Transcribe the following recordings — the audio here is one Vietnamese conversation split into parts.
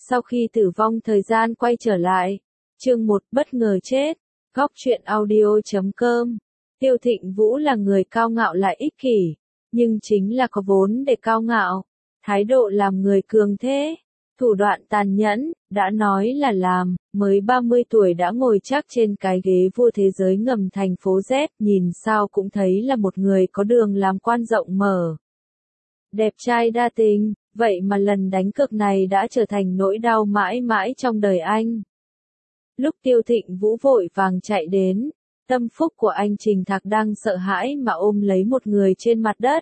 Sau khi tử vong thời gian quay trở lại. Chương 1 bất ngờ chết. Góc truyện audio.com. Tiêu Thịnh Vũ là người cao ngạo lại ích kỷ, nhưng chính là có vốn để cao ngạo, thái độ làm người cường thế, thủ đoạn tàn nhẫn, đã nói là làm, mới 30 tuổi đã ngồi chắc trên cái ghế vua thế giới ngầm thành phố Z, nhìn sao cũng thấy là một người có đường làm quan rộng mở. Đẹp trai đa tình, vậy mà lần đánh cược này đã trở thành nỗi đau mãi mãi trong đời anh. Lúc Tiêu Thịnh Vũ vội vàng chạy đến, tâm phúc của anh Trình Thạc đang sợ hãi mà ôm lấy một người trên mặt đất.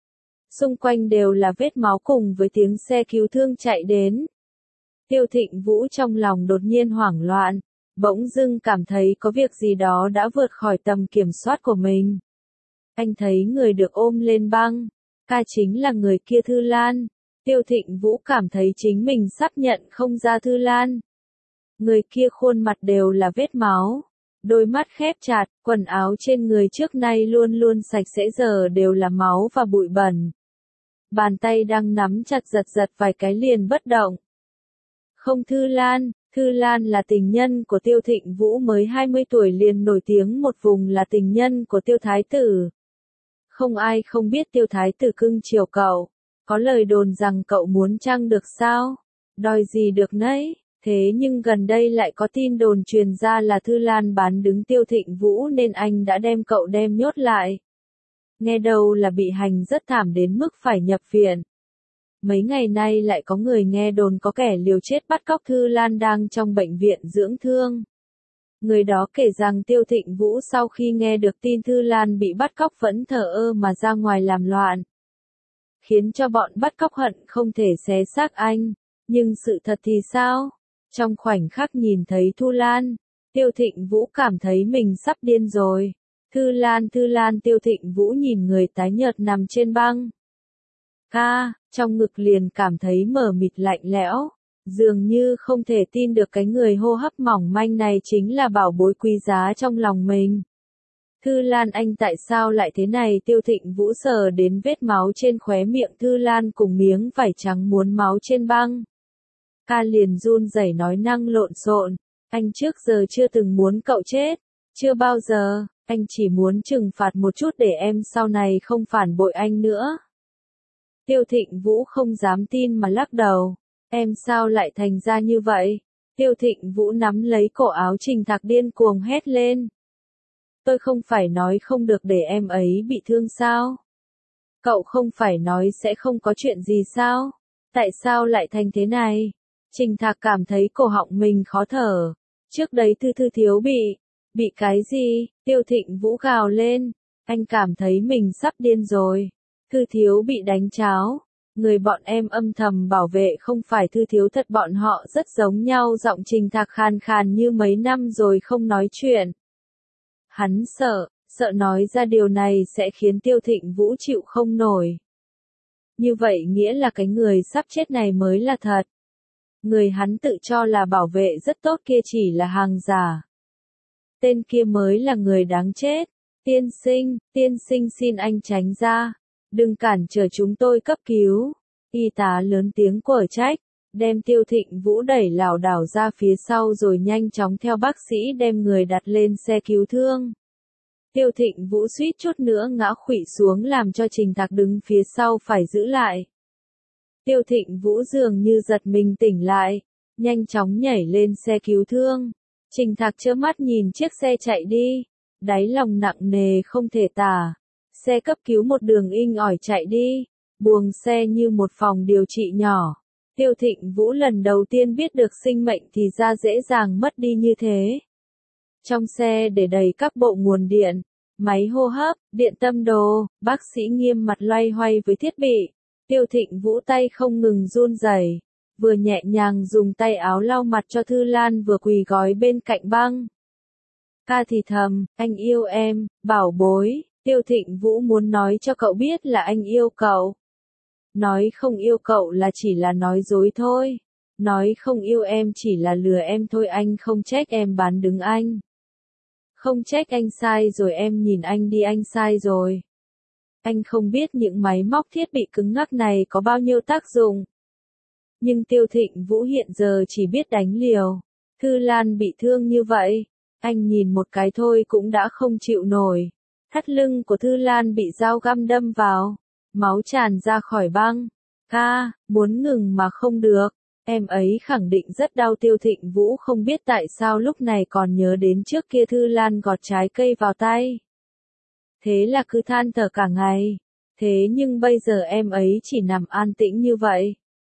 Xung quanh đều là vết máu cùng với tiếng xe cứu thương chạy đến. Tiêu Thịnh Vũ trong lòng đột nhiên hoảng loạn, bỗng dưng cảm thấy có việc gì đó đã vượt khỏi tầm kiểm soát của mình. Anh thấy người được ôm lên băng, chính là người kia Thư Lan. Tiêu Thịnh Vũ cảm thấy chính mình sắp nhận không ra Thư Lan. Người kia khuôn mặt đều là vết máu, đôi mắt khép chặt, quần áo trên người trước nay luôn luôn sạch sẽ giờ đều là máu và bụi bẩn. Bàn tay đang nắm chặt giật vài cái liền bất động. Không Thư Lan là tình nhân của Tiêu Thịnh Vũ mới 20 tuổi liền nổi tiếng một vùng là tình nhân của Tiêu Thái Tử. Không ai không biết Tiêu Thái Tử cưng chiều cậu, có lời đồn rằng cậu muốn trăng được sao, đòi gì được nấy. Thế nhưng gần đây lại có tin đồn truyền ra là Thư Lan bán đứng Tiêu Thịnh Vũ nên anh đã đem cậu nhốt lại. Nghe đầu là bị hành rất thảm đến mức phải nhập viện. Mấy ngày nay lại có người nghe đồn có kẻ liều chết bắt cóc Thư Lan đang trong bệnh viện dưỡng thương. Người đó kể rằng Tiêu Thịnh Vũ sau khi nghe được tin Thư Lan bị bắt cóc vẫn thờ ơ mà ra ngoài làm loạn, khiến cho bọn bắt cóc hận không thể xé xác anh. Nhưng sự thật thì sao? Trong khoảnh khắc nhìn thấy Thư Lan, Tiêu Thịnh Vũ cảm thấy mình sắp điên rồi. Thư Lan, Tiêu Thịnh Vũ nhìn người tái nhợt nằm trên băng. Trong ngực liền cảm thấy mờ mịt lạnh lẽo, dường như không thể tin được cái người hô hấp mỏng manh này chính là bảo bối quý giá trong lòng mình. Thư Lan anh tại sao lại thế này? Tiêu Thịnh Vũ sờ đến vết máu trên khóe miệng Thư Lan cùng miếng vải trắng muốn máu trên băng. Liền run rẩy nói năng lộn xộn, anh trước giờ chưa từng muốn cậu chết, chưa bao giờ, anh chỉ muốn trừng phạt một chút để em sau này không phản bội anh nữa. Tiêu Thịnh Vũ không dám tin mà lắc đầu, em sao lại thành ra như vậy? Tiêu Thịnh Vũ nắm lấy cổ áo Trình Thạc điên cuồng hét lên. Tôi không phải nói không được để em ấy bị thương sao? Cậu không phải nói sẽ không có chuyện gì sao? Tại sao lại thành thế này? Trình Thạc cảm thấy cổ họng mình khó thở. Trước đấy Thư thiếu bị cái gì? Tiêu Thịnh Vũ gào lên. Anh cảm thấy mình sắp điên rồi. Thư thiếu bị đánh cháo. Người bọn em âm thầm bảo vệ không phải Thư thiếu thật, bọn họ rất giống nhau. Giọng Trình Thạc khàn khàn như mấy năm rồi không nói chuyện. Hắn sợ nói ra điều này sẽ khiến Tiêu Thịnh Vũ chịu không nổi. Như vậy nghĩa là cái người sắp chết này mới là thật. Người hắn tự cho là bảo vệ rất tốt kia chỉ là hàng giả. Tên kia mới là người đáng chết. Tiên sinh xin anh tránh ra. Đừng cản trở chúng tôi cấp cứu. Y tá lớn tiếng quở trách, đem Tiêu Thịnh Vũ đẩy lảo đảo ra phía sau rồi nhanh chóng theo bác sĩ đem người đặt lên xe cứu thương. Tiêu Thịnh Vũ suýt chút nữa ngã khuỵu xuống làm cho Trình Thạc đứng phía sau phải giữ lại. Tiêu Thịnh Vũ dường như giật mình tỉnh lại, nhanh chóng nhảy lên xe cứu thương. Trình Thạc trơ mắt nhìn chiếc xe chạy đi, đáy lòng nặng nề không thể tả. Xe cấp cứu một đường inh ỏi chạy đi, buồng xe như một phòng điều trị nhỏ. Tiêu Thịnh Vũ lần đầu tiên biết được sinh mệnh thì ra dễ dàng mất đi như thế. Trong xe để đầy các bộ nguồn điện, máy hô hấp, điện tâm đồ, bác sĩ nghiêm mặt loay hoay với thiết bị. Tiêu Thịnh Vũ tay không ngừng run rẩy, vừa nhẹ nhàng dùng tay áo lau mặt cho Thư Lan vừa quỳ gói bên cạnh băng. Thì thầm, anh yêu em, bảo bối. Tiêu Thịnh Vũ muốn nói cho cậu biết là anh yêu cậu. Nói không yêu cậu là chỉ là nói dối thôi. Nói không yêu em chỉ là lừa em thôi. Anh không trách em bán đứng anh. Không trách anh sai rồi, em nhìn anh đi, anh sai rồi. Anh không biết những máy móc thiết bị cứng ngắc này có bao nhiêu tác dụng. Nhưng Tiêu Thịnh Vũ hiện giờ chỉ biết đánh liều. Thư Lan bị thương như vậy, anh nhìn một cái thôi cũng đã không chịu nổi. Thắt lưng của Thư Lan bị dao găm đâm vào, máu tràn ra khỏi băng. Ca, muốn ngừng mà không được. Em ấy khẳng định rất đau. Tiêu Thịnh Vũ không biết tại sao lúc này còn nhớ đến trước kia Thư Lan gọt trái cây vào tay. Thế là cứ than thở cả ngày. Thế nhưng bây giờ em ấy chỉ nằm an tĩnh như vậy.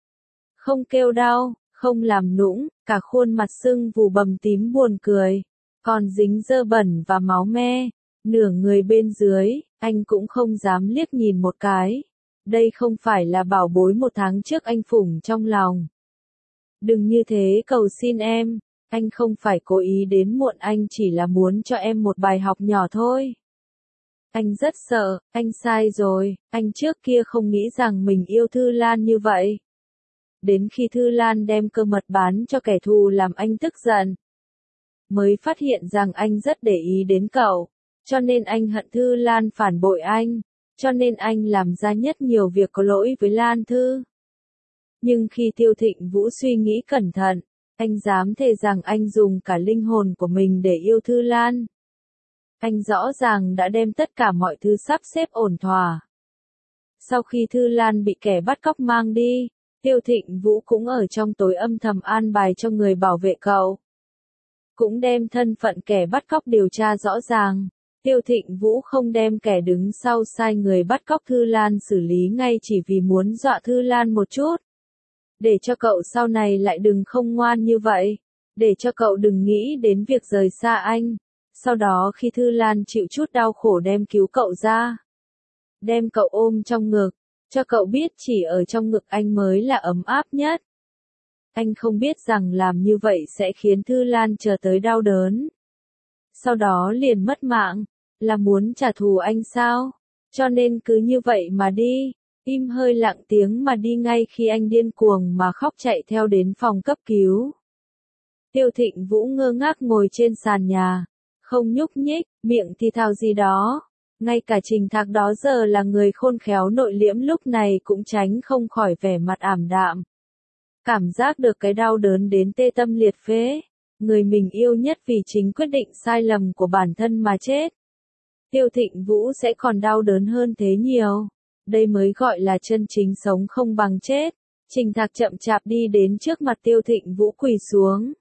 Không kêu đau, không làm nũng, cả khuôn mặt sưng vù bầm tím buồn cười. Còn dính dơ bẩn và máu me. Nửa người bên dưới, anh cũng không dám liếc nhìn một cái. Đây không phải là bảo bối một tháng trước anh phủng trong lòng. Đừng như thế, cầu xin em. Anh không phải cố ý đến muộn, anh chỉ là muốn cho em một bài học nhỏ thôi. Anh rất sợ, anh sai rồi, anh trước kia không nghĩ rằng mình yêu Thư Lan như vậy. Đến khi Thư Lan đem cơ mật bán cho kẻ thù làm anh tức giận. Mới phát hiện rằng anh rất để ý đến cậu, cho nên anh hận Thư Lan phản bội anh, cho nên anh làm ra nhất nhiều việc có lỗi với Lan Thư. Nhưng khi Tiêu Thịnh Vũ suy nghĩ cẩn thận, anh dám thề rằng anh dùng cả linh hồn của mình để yêu Thư Lan. Anh rõ ràng đã đem tất cả mọi thứ sắp xếp ổn thỏa. Sau khi Thư Lan bị kẻ bắt cóc mang đi, Tiêu Thịnh Vũ cũng ở trong tối âm thầm an bài cho người bảo vệ cậu. Cũng đem thân phận kẻ bắt cóc điều tra rõ ràng. Tiêu Thịnh Vũ không đem kẻ đứng sau sai người bắt cóc Thư Lan xử lý ngay chỉ vì muốn dọa Thư Lan một chút. Để cho cậu sau này lại đừng không ngoan như vậy. Để cho cậu đừng nghĩ đến việc rời xa anh. Sau đó khi Thư Lan chịu chút đau khổ đem cứu cậu ra. Đem cậu ôm trong ngực. Cho cậu biết chỉ ở trong ngực anh mới là ấm áp nhất. Anh không biết rằng làm như vậy sẽ khiến Thư Lan chờ tới đau đớn. Sau đó liền mất mạng. Là muốn trả thù anh sao? Cho nên cứ như vậy mà đi. Im hơi lặng tiếng mà đi ngay khi anh điên cuồng mà khóc chạy theo đến phòng cấp cứu. Tiêu Thịnh Vũ ngơ ngác ngồi trên sàn nhà. Không nhúc nhích, miệng thì thào gì đó. Ngay cả Trình Thạc đó giờ là người khôn khéo nội liễm lúc này cũng tránh không khỏi vẻ mặt ảm đạm. Cảm giác được cái đau đớn đến tê tâm liệt phế. Người mình yêu nhất vì chính quyết định sai lầm của bản thân mà chết. Tiêu Thịnh Vũ sẽ còn đau đớn hơn thế nhiều. Đây mới gọi là chân chính sống không bằng chết. Trình Thạc chậm chạp đi đến trước mặt Tiêu Thịnh Vũ quỳ xuống.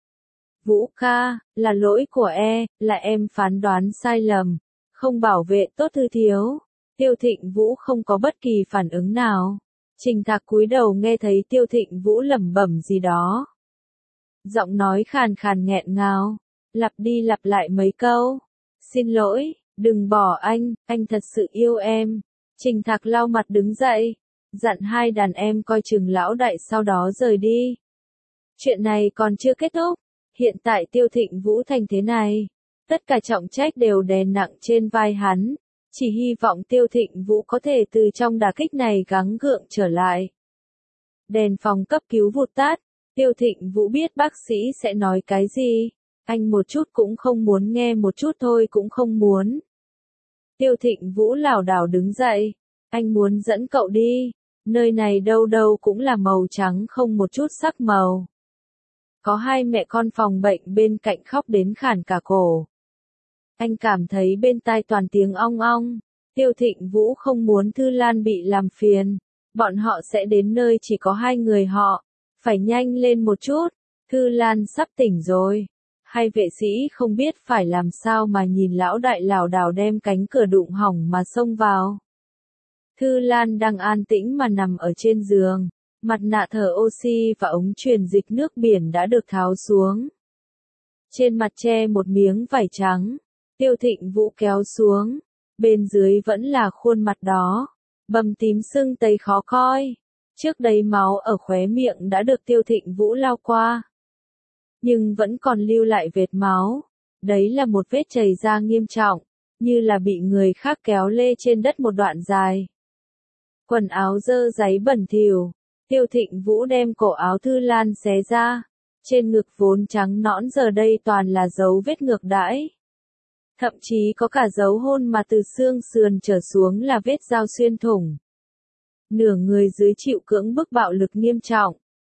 Vũ ca, là lỗi của là em phán đoán sai lầm. Không bảo vệ tốt Thư thiếu. Tiêu Thịnh Vũ không có bất kỳ phản ứng nào. Trình Thạc cúi đầu nghe thấy Tiêu Thịnh Vũ lẩm bẩm gì đó. Giọng nói khàn khàn nghẹn ngào. Lặp đi lặp lại mấy câu. Xin lỗi, đừng bỏ anh thật sự yêu em. Trình Thạc lau mặt đứng dậy. Dặn hai đàn em coi chừng lão đại sau đó rời đi. Chuyện này còn chưa kết thúc. Hiện tại Tiêu Thịnh Vũ thành thế này. Tất cả trọng trách đều đè nặng trên vai hắn. Chỉ hy vọng Tiêu Thịnh Vũ có thể từ trong đả kích này gắng gượng trở lại. Đèn phòng cấp cứu vụt tắt. Tiêu Thịnh Vũ biết bác sĩ sẽ nói cái gì. Anh một chút cũng không muốn nghe, một chút thôi cũng không muốn. Tiêu Thịnh Vũ lảo đảo đứng dậy. Anh muốn dẫn cậu đi. Nơi này đâu đâu cũng là màu trắng không một chút sắc màu. Có hai mẹ con phòng bệnh bên cạnh khóc đến khản cả cổ. Anh cảm thấy bên tai toàn tiếng ong ong. Tiêu Thịnh Vũ không muốn Thư Lan bị làm phiền. Bọn họ sẽ đến nơi chỉ có hai người họ. Phải nhanh lên một chút. Thư Lan sắp tỉnh rồi. Hai vệ sĩ không biết phải làm sao mà nhìn lão đại lảo đảo đem cánh cửa đụng hỏng mà xông vào. Thư Lan đang an tĩnh mà nằm ở trên giường. Mặt nạ thở oxy và ống truyền dịch nước biển đã được tháo xuống. Trên mặt che một miếng vải trắng. Tiêu Thịnh Vũ kéo xuống. Bên dưới vẫn là khuôn mặt đó. Bầm tím sưng tấy khó coi. Trước đây máu ở khóe miệng đã được Tiêu Thịnh Vũ lau qua. Nhưng vẫn còn lưu lại vệt máu. Đấy là một vết chảy ra nghiêm trọng. Như là bị người khác kéo lê trên đất một đoạn dài. Quần áo dơ dáy bẩn thỉu. Tiêu Thịnh Vũ đem cổ áo Thư Lan xé ra. Trên ngực vốn trắng nõn giờ đây toàn là dấu vết ngược đãi. Thậm chí có cả dấu hôn mà từ xương sườn trở xuống là vết dao xuyên thủng. Nửa người dưới chịu cưỡng bức bạo lực nghiêm trọng.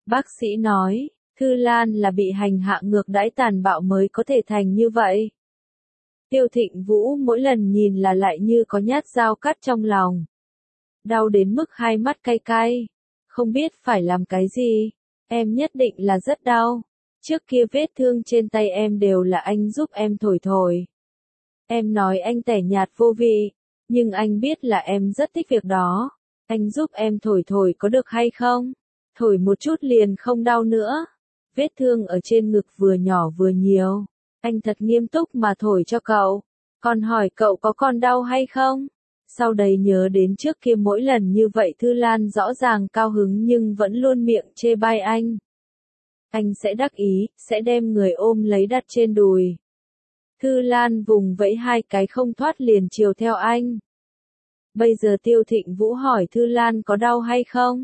Bác sĩ nói, Thư Lan là bị hành hạ ngược đãi tàn bạo mới có thể thành như vậy. Tiêu Thịnh Vũ mỗi lần nhìn là lại như có nhát dao cắt trong lòng. Đau đến mức hai mắt cay cay. Không biết phải làm cái gì. Em nhất định là rất đau. Trước kia vết thương trên tay em đều là anh giúp em thổi thổi. Em nói anh tẻ nhạt vô vị. Nhưng anh biết là em rất thích việc đó. Anh giúp em thổi thổi có được hay không? Thổi một chút liền không đau nữa. Vết thương ở trên ngực vừa nhỏ vừa nhiều. Anh thật nghiêm túc mà thổi cho cậu. Còn hỏi cậu có còn đau hay không? Sau đấy nhớ đến trước kia mỗi lần như vậy Thư Lan rõ ràng cao hứng nhưng vẫn luôn miệng chê bai anh. Anh sẽ đắc ý, sẽ đem người ôm lấy đặt trên đùi. Thư Lan vùng vẫy hai cái không thoát liền chiều theo anh. Bây giờ Tiêu Thịnh Vũ hỏi Thư Lan có đau hay không?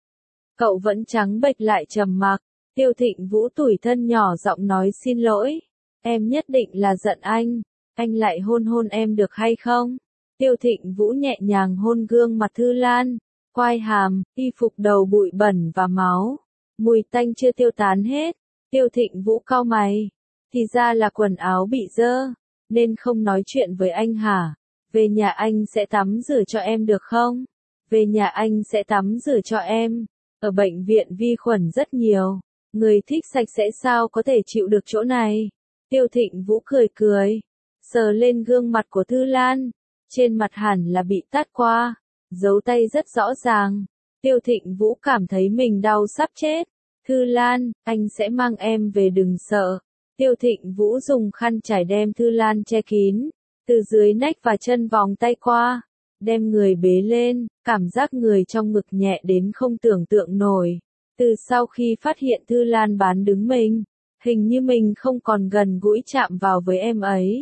Cậu vẫn trắng bệch lại trầm mặc. Tiêu Thịnh Vũ tủi thân nhỏ giọng nói xin lỗi. Em nhất định là giận anh lại hôn hôn em được hay không? Tiêu Thịnh Vũ nhẹ nhàng hôn gương mặt Thư Lan, quai hàm, y phục đầu bụi bẩn và máu. Mùi tanh chưa tiêu tán hết. Tiêu Thịnh Vũ cau mày. Thì ra là quần áo bị dơ, nên không nói chuyện với anh hả? Về nhà anh sẽ tắm rửa cho em được không? Về nhà anh sẽ tắm rửa cho em. Ở bệnh viện vi khuẩn rất nhiều. Người thích sạch sẽ sao có thể chịu được chỗ này? Tiêu Thịnh Vũ cười cười. Sờ lên gương mặt của Thư Lan. Trên mặt hẳn là bị tát qua. Dấu tay rất rõ ràng. Tiêu Thịnh Vũ cảm thấy mình đau sắp chết. Thư Lan, anh sẽ mang em về đừng sợ. Tiêu Thịnh Vũ dùng khăn trải đem Thư Lan che kín. Từ dưới nách và chân vòng tay qua. Đem người bế lên, cảm giác người trong ngực nhẹ đến không tưởng tượng nổi. Từ sau khi phát hiện Thư Lan bán đứng mình, hình như mình không còn gần gũi chạm vào với em ấy.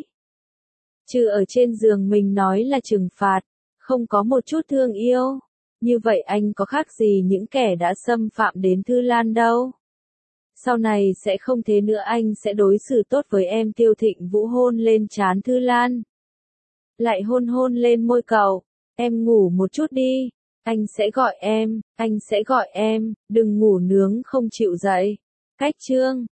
Trừ ở trên giường mình nói là trừng phạt, không có một chút thương yêu. Như vậy anh có khác gì những kẻ đã xâm phạm đến Thư Lan đâu. Sau này sẽ không thế nữa, anh sẽ đối xử tốt với em. Tiêu Thịnh Vũ hôn lên trán Thư Lan. Lại hôn hôn lên môi cậu. Em ngủ một chút đi. Anh sẽ gọi em, đừng ngủ nướng không chịu dậy. Cách chương